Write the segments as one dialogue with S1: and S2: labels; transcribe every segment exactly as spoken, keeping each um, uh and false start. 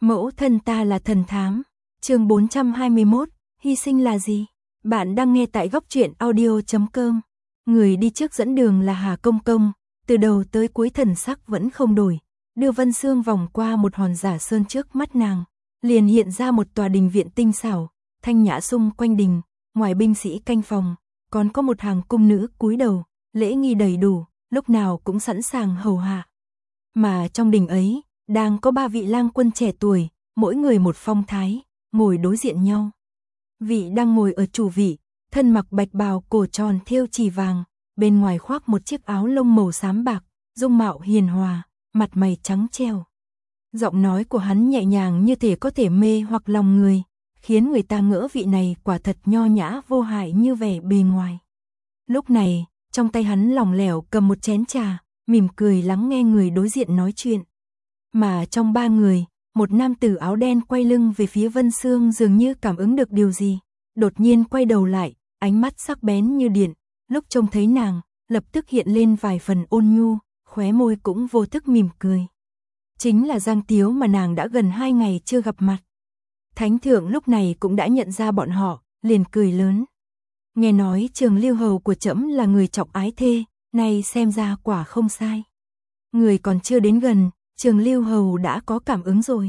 S1: Mẫu thân ta là thần thám. Chương bốn trăm hai mươi mốt, hy sinh là gì? Bạn đang nghe tại góc truyện audio chấm com. Người đi trước dẫn đường là Hà Công Công, từ đầu tới cuối thần sắc vẫn không đổi, đưa Vân Sương vòng qua một hòn giả sơn trước mắt nàng, liền hiện ra một tòa đình viện tinh xảo, thanh nhã xung quanh đình, ngoài binh sĩ canh phòng, còn có một hàng cung nữ cúi đầu, lễ nghi đầy đủ, lúc nào cũng sẵn sàng hầu hạ. Mà trong đình ấy, đang có ba vị lang quân trẻ tuổi, mỗi người một phong thái, ngồi đối diện nhau. Vị đang ngồi ở chủ vị, thân mặc bạch bào cổ tròn thêu chỉ vàng, bên ngoài khoác một chiếc áo lông màu xám bạc, dung mạo hiền hòa, mặt mày trắng trẻo. Giọng nói của hắn nhẹ nhàng như thể có thể mê hoặc lòng người, khiến người ta ngỡ vị này quả thật nho nhã vô hại như vẻ bề ngoài. Lúc này, trong tay hắn lỏng lẻo cầm một chén trà, mỉm cười lắng nghe người đối diện nói chuyện. Mà trong ba người, một nam tử áo đen quay lưng về phía Vân Sương dường như cảm ứng được điều gì, đột nhiên quay đầu lại, ánh mắt sắc bén như điện, lúc trông thấy nàng, lập tức hiện lên vài phần ôn nhu, khóe môi cũng vô thức mỉm cười. Chính là Giang Tiếu mà nàng đã gần hai ngày chưa gặp mặt. Thánh thượng lúc này cũng đã nhận ra bọn họ, liền cười lớn. Nghe nói Trường Lưu Hầu của trẫm là người trọng ái thê, nay xem ra quả không sai. Người còn chưa đến gần, Trường Lưu Hầu đã có cảm ứng rồi.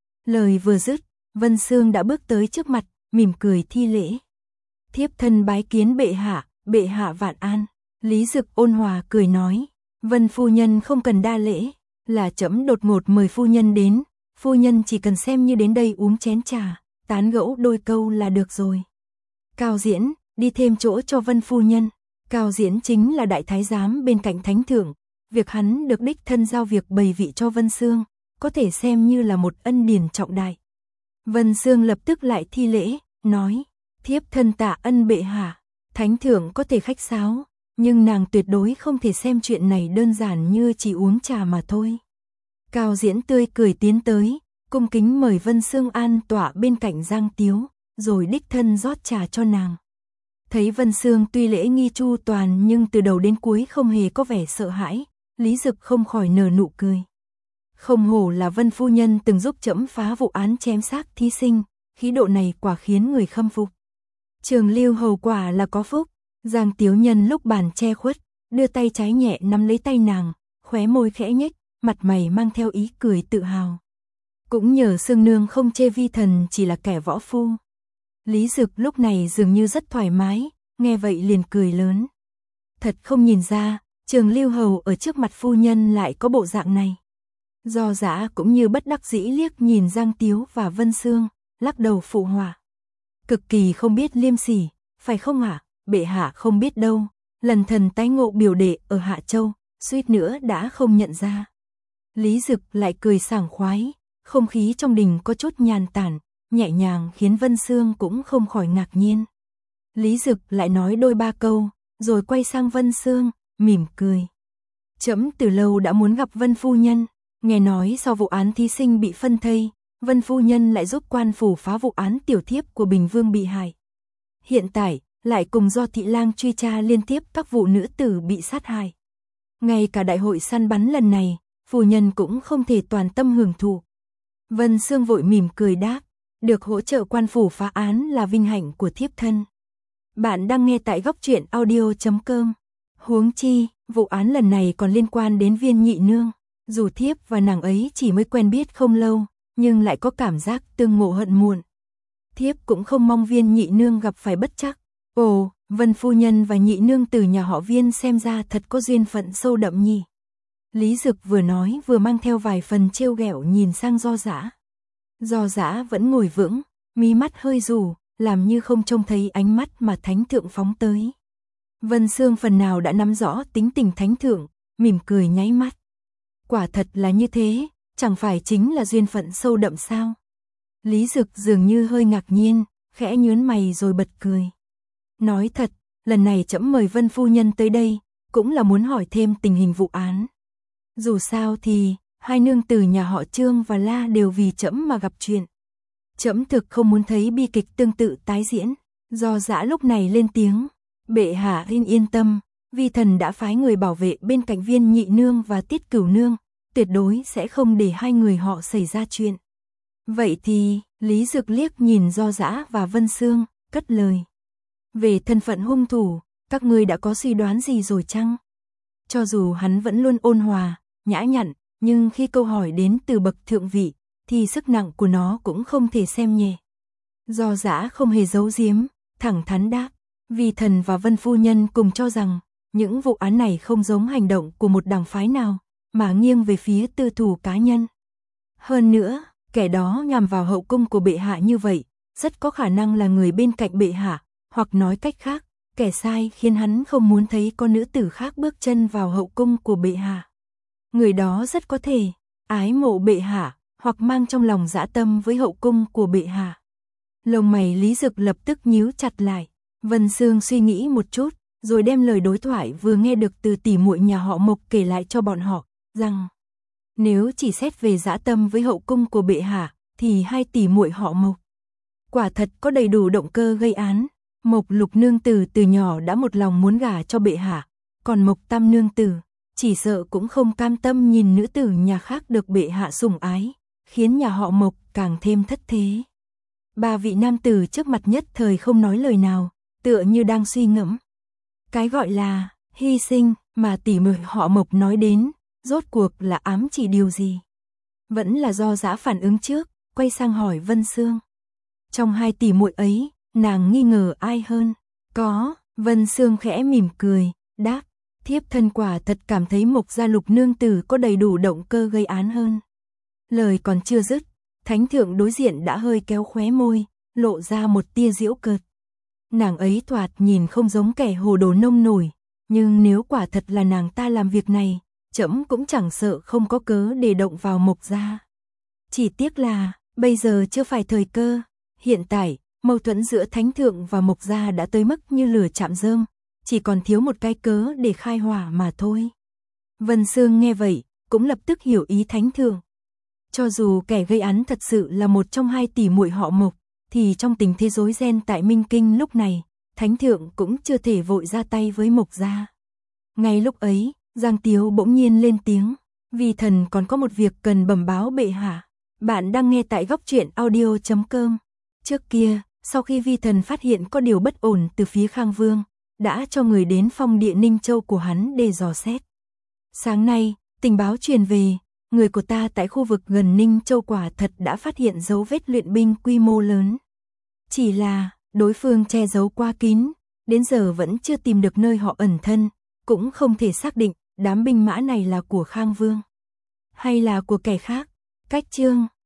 S1: Lời vừa dứt, Vân Sương đã bước tới trước mặt, mỉm cười thi lễ. Thiếp thân bái kiến bệ hạ, bệ hạ vạn an. Lý Dực ôn hòa cười nói, Vân phu nhân không cần đa lễ, là trẫm đột ngột mời phu nhân đến, phu nhân chỉ cần xem như đến đây uống chén trà, tán gẫu đôi câu là được rồi. Cao Diễn, đi thêm chỗ cho Vân phu nhân. Cao Diễn chính là đại thái giám bên cạnh thánh thượng, việc hắn được đích thân giao việc bày vị cho Vân Sương, có thể xem như là một ân điển trọng đại. Vân Sương lập tức lại thi lễ, nói, thiếp thân tạ ân bệ hạ. Thánh thượng có thể khách sáo, nhưng nàng tuyệt đối không thể xem chuyện này đơn giản như chỉ uống trà mà thôi. Cao Diễn tươi cười tiến tới, cung kính mời Vân Sương an tọa bên cạnh Giang Tiếu, rồi đích thân rót trà cho nàng. Thấy Vân Sương tuy lễ nghi chu toàn nhưng từ đầu đến cuối không hề có vẻ sợ hãi, Lý Dực không khỏi nở nụ cười. Không hổ là Vân phu nhân từng giúp trẫm phá vụ án chém xác thí sinh, khí độ này quả khiến người khâm phục. Trường Lưu Hầu quả là có phúc. Giang Tiếu nhân lúc bàn che khuất, đưa tay trái nhẹ nắm lấy tay nàng, khóe môi khẽ nhếch, mặt mày mang theo ý cười tự hào. Cũng nhờ Sương nương không chê vi thần chỉ là kẻ võ phu. Lý Dực lúc này dường như rất thoải mái, nghe vậy liền cười lớn. Thật không nhìn ra, Trường Lưu Hầu ở trước mặt phu nhân lại có bộ dạng này. Do Dã cũng như bất đắc dĩ liếc nhìn Giang Tiếu và Vân Sương, lắc đầu phụ họa. Cực kỳ không biết liêm sỉ, phải không ạ? Bệ hạ không biết đâu, lần thần tái ngộ biểu đệ ở Hạ Châu, suýt nữa đã không nhận ra. Lý Dực lại cười sảng khoái, không khí trong đình có chút nhàn tản, nhẹ nhàng khiến Vân Sương cũng không khỏi ngạc nhiên. Lý Dực lại nói đôi ba câu, rồi quay sang Vân Sương, mỉm cười. Trẫm từ lâu đã muốn gặp Vân phu nhân, nghe nói sau vụ án thí sinh bị phân thây, Vân phu nhân lại giúp quan phủ phá vụ án tiểu thiếp của Bình Vương bị hại. Hiện tại, lại cùng do thị lang truy tra liên tiếp các vụ nữ tử bị sát hại. Ngay cả đại hội săn bắn lần này, phu nhân cũng không thể toàn tâm hưởng thụ. Vân Sương vội mỉm cười đáp, được hỗ trợ quan phủ phá án là vinh hạnh của thiếp thân. Bạn đang nghe tại góc truyện audio chấm com. Huống chi, vụ án lần này còn liên quan đến Viên Nhị nương, dù thiếp và nàng ấy chỉ mới quen biết không lâu, nhưng lại có cảm giác tương ngộ hận muộn. Thiếp cũng không mong Viên Nhị nương gặp phải bất trắc. Ồ, Vân phu nhân và Nhị nương từ nhà họ Viên xem ra thật có duyên phận sâu đậm nhỉ. Lý Dực vừa nói vừa mang theo vài phần trêu ghẹo nhìn sang Do Dã. Do Dã vẫn ngồi vững, mí mắt hơi rủ, làm như không trông thấy ánh mắt mà thánh thượng phóng tới. Vân Sương phần nào đã nắm rõ tính tình thánh thượng, mỉm cười nháy mắt. Quả thật là như thế, chẳng phải chính là duyên phận sâu đậm sao? Lý Dực dường như hơi ngạc nhiên, khẽ nhướng mày rồi bật cười. Nói thật, lần này trẫm mời Vân phu nhân tới đây, cũng là muốn hỏi thêm tình hình vụ án. Dù sao thì, hai nương tử nhà họ Trương và La đều vì trẫm mà gặp chuyện. Trẫm thực không muốn thấy bi kịch tương tự tái diễn. Do Dã lúc này lên tiếng, bệ hạ yên yên tâm, vi thần đã phái người bảo vệ bên cạnh Viên Nhị nương và Tiết Cửu nương, tuyệt đối sẽ không để hai người họ xảy ra chuyện. Vậy thì, Lý Dực liếc nhìn Do Dã và Vân Xương, cất lời. Về thân phận hung thủ, các ngươi đã có suy đoán gì rồi chăng? Cho dù hắn vẫn luôn ôn hòa, nhã nhặn, nhưng khi câu hỏi đến từ bậc thượng vị, thì sức nặng của nó cũng không thể xem nhẹ. Do Dã không hề giấu giếm, thẳng thắn đáp, Vi Thần và Vân Phu Nhân cùng cho rằng, những vụ án này không giống hành động của một đảng phái nào, mà nghiêng về phía tư thù cá nhân. Hơn nữa, kẻ đó nhằm vào hậu cung của bệ hạ như vậy, rất có khả năng là người bên cạnh bệ hạ, hoặc nói cách khác, kẻ sai khiến hắn không muốn thấy con nữ tử khác bước chân vào hậu cung của bệ hạ. Người đó rất có thể ái mộ bệ hạ, hoặc mang trong lòng dã tâm với hậu cung của bệ hạ. Lông mày Lý Dực lập tức nhíu chặt lại. Vân Xương suy nghĩ một chút, rồi đem lời đối thoại vừa nghe được từ tỷ muội nhà họ Mộc kể lại cho bọn họ, rằng nếu chỉ xét về dã tâm với hậu cung của bệ hạ, thì hai tỷ muội họ Mộc quả thật có đầy đủ động cơ gây án. Mộc Lục nương tử từ nhỏ đã một lòng muốn gả cho bệ hạ, còn Mộc Tam nương tử chỉ sợ cũng không cam tâm nhìn nữ tử nhà khác được bệ hạ sủng ái, khiến nhà họ Mộc càng thêm thất thế. Ba vị nam tử trước mặt nhất thời không nói lời nào, tựa như đang suy ngẫm. Cái gọi là hy sinh mà tỷ muội họ Mộc nói đến, rốt cuộc là ám chỉ điều gì? Vẫn là Do Dã phản ứng trước, quay sang hỏi Vân Xương. Trong hai tỷ muội ấy, nàng nghi ngờ ai hơn? Có, Vân Xương khẽ mỉm cười, đáp, thiếp thân quả thật cảm thấy Mộc gia Lục nương tử có đầy đủ động cơ gây án hơn. Lời còn chưa dứt, thánh thượng đối diện đã hơi kéo khóe môi, lộ ra một tia giễu cợt. Nàng ấy thoạt nhìn không giống kẻ hồ đồ nông nổi, nhưng nếu quả thật là nàng ta làm việc này, trẫm cũng chẳng sợ không có cớ để động vào Mộc gia. Chỉ tiếc là, bây giờ chưa phải thời cơ, hiện tại, mâu thuẫn giữa thánh thượng và Mộc gia đã tới mức như lửa chạm rơm, chỉ còn thiếu một cái cớ để khai hỏa mà thôi. Vân Xương nghe vậy, cũng lập tức hiểu ý thánh thượng. Cho dù kẻ gây án thật sự là một trong hai tỷ muội họ Mộc, thì trong tình thế rối ren tại Minh Kinh lúc này, thánh thượng cũng chưa thể vội ra tay với Mộc gia. Ngay lúc ấy, Giang Tiếu bỗng nhiên lên tiếng, Vi thần còn có một việc cần bẩm báo bệ hạ. Bạn đang nghe tại góc truyện audio chấm com. Trước kia, sau khi Vi thần phát hiện có điều bất ổn từ phía Khang Vương, đã cho người đến phong địa Ninh Châu của hắn để dò xét. Sáng nay, tình báo truyền về, người của ta tại khu vực gần Ninh Châu quả thật đã phát hiện dấu vết luyện binh quy mô lớn. Chỉ là, đối phương che giấu quá kín, đến giờ vẫn chưa tìm được nơi họ ẩn thân, cũng không thể xác định đám binh mã này là của Khang Vương hay là của kẻ khác. Cách chương